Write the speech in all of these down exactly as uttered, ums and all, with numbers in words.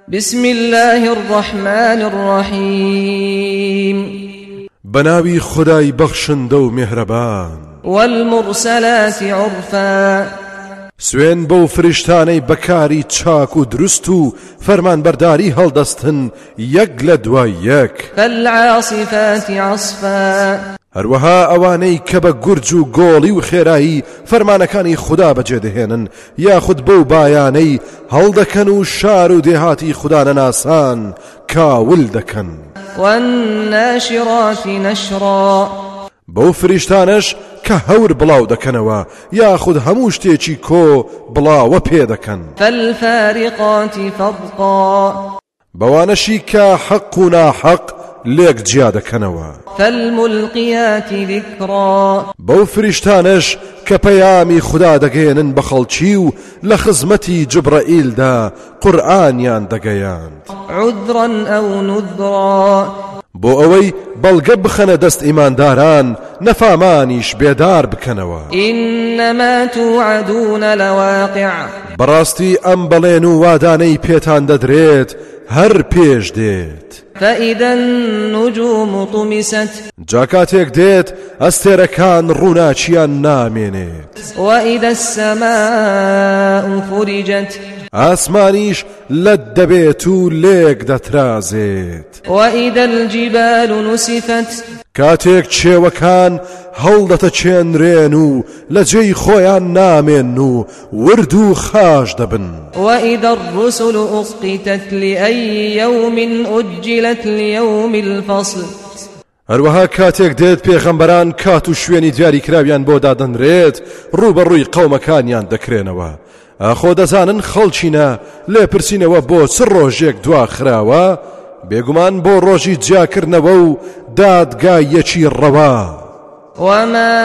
بسم الله الرحمن الرحيم بناوي خداي بخشندو مهربان والمرسلات عرفا سوين بو فرشتاني بكاري چاك و درستو فرمان برداري هلدستن يك لدوا يك فالعاصفات عصفا هروها اواني كبا گرجو گولي و خيرائي فرمانكاني خدا بجدهنن ياخد بو باياني هلدكن و شارو دهاتي خدا ناسان كاول دكن والناشرات نشرا بو فرشتانش كهور بلاو دكنوا ياخد هموش تيچي كو بلاو پيدكن فالفارقات فرقا بوانشي كحق ناحق ليك جيادة كنوا فالملقيات ذكرا بو فرشتانش كبيامي خدا دقينن بخلچيو لخزمتي جبرائيل دا قرآن يان دقيان عذرا أو نذرا بو اوي بلغ بخنه دست ایمان داران نفامانيش بيدار بكنوا إنما توعدون لواقع براستي ام بلينو واداني بيتان ددريت هر پیش ديت فإذا النجوم طمست جاكاتيك ديت استيركان روناچيان نامينيت وإذا السماء فرجت آسمانيش لدبيتو ليك دترازيت وإذا الجبال نسفت كاتيك چێوەکان هەڵدەتە چێنرێن و لە جێی خۆیان نامێن و ورد و خاش دەبن وإذا الرسل أسقطت لأي يوم أجلت ليوم الفصل هەروەها کاتێک دێت پێغەمبەران کات و شوێنی دیاری کراویان بۆ دادەنرێت ڕوبەڕووی قەومەکانیان دەکرێنەوە ئاخۆ دەزانن خەڵچینە لێپرسینەوە بۆ چ ڕۆژێک دوا خراوە بێگومان بۆ ڕۆژی جیاکردنەوە و دادگایەکی ڕەوا وما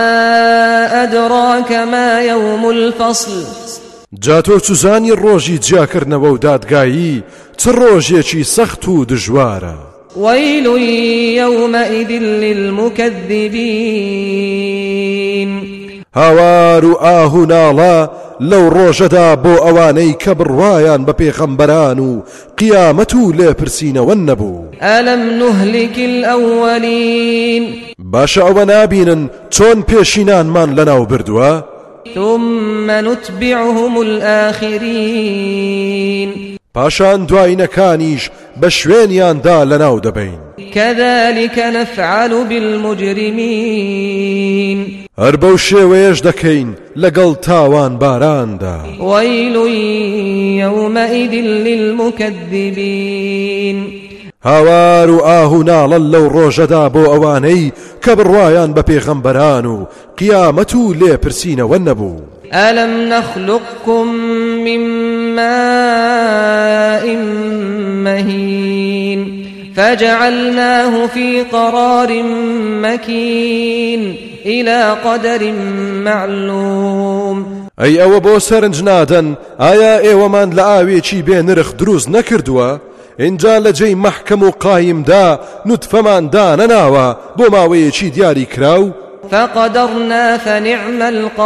أدراك ما يوم الفصل جاتۆ چوزانی ڕۆژی جیاکردنەوە و دادگایی چ ڕۆژێکی سەخت و دژوارە ويل يومئذ للمكذبين هاوار و ئاه و ناڵە لەو ڕۆژەدا بۆ ئەوانەی کە بڕوایان بە پێغەمبەران و قیامەت و لێپرسینەوە نەبوو ألم نهلك الأولين باشە ئەوە نابینن چۆن پێشینانمان لەناو بردووە ثم نتبعهم الآخرين پاشان دوایینەکانیش بە شوێنیاندا لەناو دەبین كذلك نفعل بالمجرمين هەر بەو شێوەیەش دەکەین لەگەڵ تاوان باراندا ويل يومئذ للمكذبين هاوار و ئاه و ناڵە لەو ڕۆژەدا بۆ ئەوانەی کە بڕوایان بە پێغەمبەران و قیامەت و لێپرسینەوە نەبوو ألم نخلقكم من ماء مهين فجعلناه في قرار مكين إلى قدر معلوم ئەی ئەوە بۆ سەرنج نادەن ئایا ئێوەمان لە ئاوێکی بێ نرخ دروست نەکردووە اینجا لە جێی مەحکەم و قایمدا نوتفەمان دانەناوە بۆ ماوەیەکی دیاری کراو فقدرنا فنعم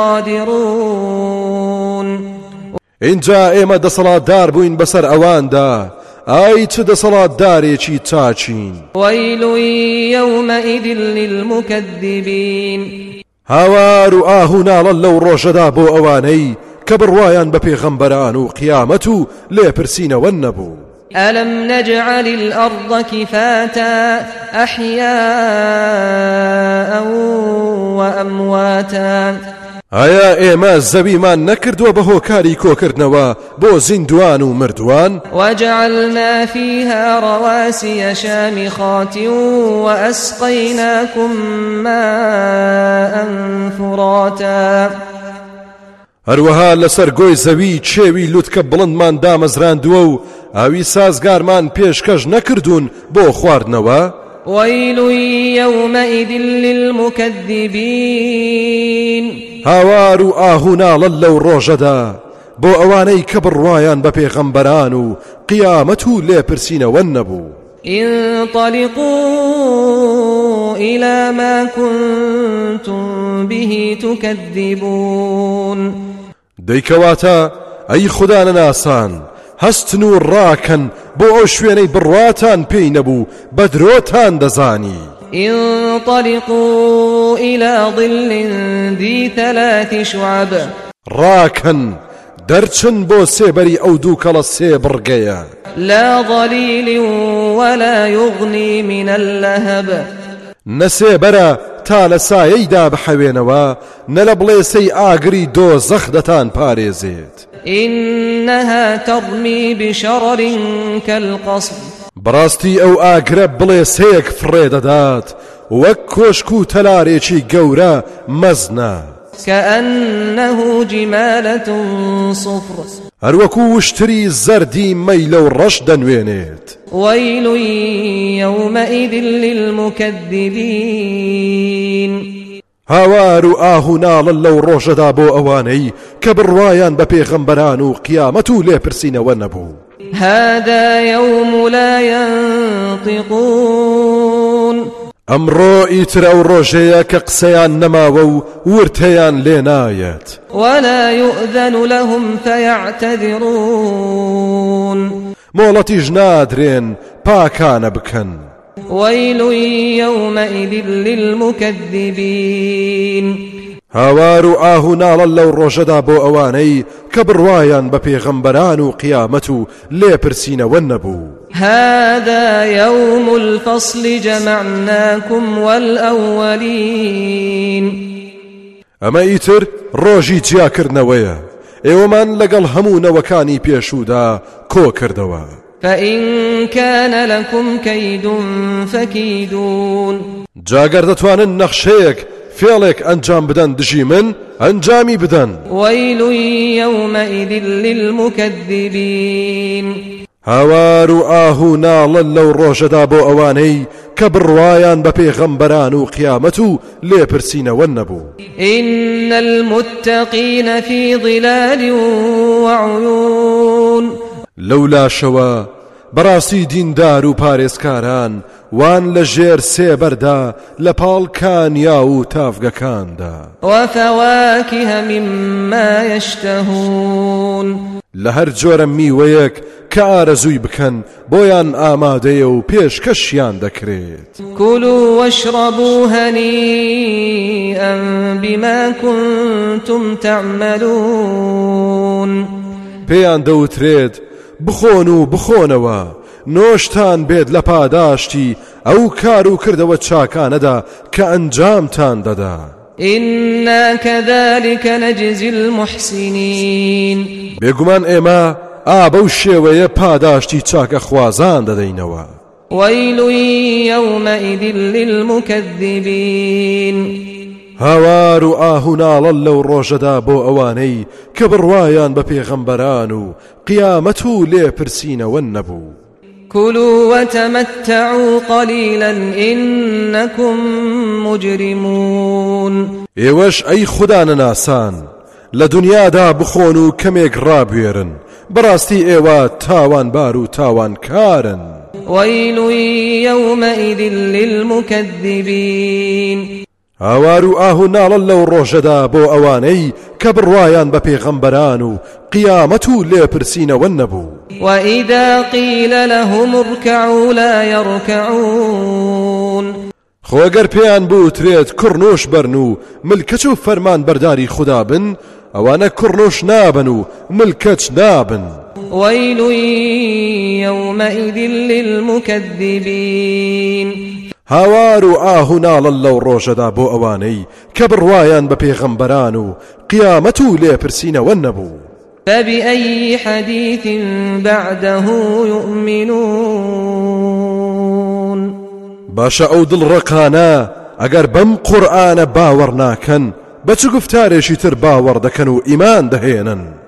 القادرون اینجا ئێمە دەسەڵاتدار بووین بەسەر ئەواندا ئای چ دەسەڵاتدارێکی چاچین ويل يومئذ للمكذبين هاوار و ئاه و ناڵە لەو ڕۆژەدا بۆ ئەوانەی کە بڕوایان بە پێغەمبەران و قیامەت و لێپرسینەوە نەبوو ألم نجعل الأرض كفاتا أحياء وأمواتا ئایا ئێمە زەویمان نەکردووە بە هۆکاری کۆکردنەوە بۆ زیندوان و مردووان وجعلنا فيها رواسي شامخات وأسقيناكم ماء فراتا هەروەها لەسەر گۆی زەوی چێوی لوتکە بڵندمان دامەزراندووە و ئاوی سازگارمان پێشکەش نەکردوون بۆ خواردنەوە ويل يومئذ للمكذبين هاوار و ئاه و ناڵە لەو ڕۆژەدا بۆ ئەوانەی کە بڕوایان بە پێغەمبەران و قیامەت و لێپرسینەوە نەبوو انطلقوا إلى ما كنتم به تكذبون دەیکەواتە ئەی خوددانە ناسان هەستن و ڕاکەن بۆ ئەو شوێنەی بڕواتان پێی نەبوو بە درۆتان دەزانی. انطلقوا إلى ظل ذي ثلاث شعب ڕاکەن دەرچن بۆ سێبەری ئەو دوو کەڵە سێ بڕگەیە لا ظليل ولا يغني من اللهب نەسێبەرە تا لە سایەیدا بحەوێنەوە نە لە بڵێسەی ئاگری دۆزەخ دەتان پارێزێت. إنها ترمي بشرر كالقصر بەڕاستی ئەو ئاگرە بڵێسەیەک فڕێ دەدات وەک کۆشک و تەلارێکی گەورە مەزنە كأنه جمالة صفر هەروەکو وشتری زەردی مەی لەو ڕەش دەنوێنێت. ويل يومئذ للمكذبين هاوار و ئاهو ناڵن لەو ڕۆژەدا بۆ ئەوانەی کە بڕوایان بە پێغەمبەران و قیامەت و لێپرسینەوە نەبوو. هذا يوم لا ينطقون ئەمڕۆ ئیتر ئەو ڕۆژەیە کە قسەیان نەماوە و ورتەیان لێ نایەت. ولا يؤذن لهم فيعتذرون مۆڵەتیش نادرێن پاکانە بکەن. ويل يومئذ للمكذبين هاوار و ئاهو ناڵن لەو ڕۆژەدا بۆ ئەوانەی کە بڕوایان بە پێغەمبەران و قیامەت و لێپرسینەوە نەبوو. هذا يوم الفصل جمعناكم والأولين ئەمە ئیتر ڕۆژی جیاکردنەوەیە ئێوەمان لەگەڵ هەموو نەوەکانی پێشوودا کۆ کردەوە. فإن كان لكم كيد فكيدون جاگەر دەتوانن نەخشەیەک فێڵێک ئەنجام بدەن دژی من ئەنجامی بدەن. ويل يومئذ للمكذبين هاوار و ئاهو ناڵن لەو ڕۆژەدا بۆ ئەوانەی کە بڕوایان بە پێغەمبەران و قیامەت و لێپرسینەوە نەبوو. إن المتقين في ظلال وعيون لەولاشەوە بەڕاستی دیندار و پارێزکاران وان لە ژێر سێبەردا لە پاڵکانیا و تافگەکاندا. وفواكه مما يشتهون لە هەر جۆرە میوەیەک کە ئارەزووی بکەن بۆیان ئامادەیە و پێشکەشیان دەکرێت. كلوا واشربوا هنيئا بما كنتم تعملون پێیان دەوترێت بخۆن و بخۆنەوە نۆشتان بێت لە پاداشتی ئەو کار و کردەوە چاکانەدا کە ئەنجامتان دەدا. إنا كذلك نجزي المحسنين بێگومان ئێمە ئا بەو شێوەیە پاداشتی چاکە خوازان دەدەینەوە. ويل يومئذ للمكذبين هاوار و ئاهو ناڵن لەو ڕۆژەدا بۆ ئەوانەی کە بڕوایان بە پێغەمبەران و قیامەت و لێپرسینەوە نەبوو. كلوا وتمتعوا قليلا إنكم مجرمون ئێوەش ئەی خوددا نەناسان لە دنیادا بخۆن و کەمێک ڕابوێرن بەڕاستی ئێوە تاوانبار و تاوانکارن. ويل يومئذ للمكذبين هاوار و ئاهو ناڵن لەو ڕۆژەدا بۆ ئەوانەی کە بڕوایان بە پێغەمبەران و قیامەت و لێپرسینەوە نەبوو. وإذا قيل لهم اركعوا لا يركعون خۆگەر پێیان بوترێت کوڕنوش بەرن و ملکەچ و فەرمان بەرداری خوددا بن ئەوانە کوڕنوش نابن و ملکەچ نابن. ويل يومئذ للمكذبين هاوار و ئاهو ناڵن لەو ڕۆژەدا بۆ ئەوانەی کە بڕوایان بە پێغەمبەران و قیامەت و لێپرسینەوە نەبوو. فبأي حديث بعده يؤمنون باشە ئەو دڵڕقانە ئەگەر بەم قورئانە باوەڕ ناکەن بە چ گفتارێکی تر باوەڕ دەکەن و ئیمان دەهێنن.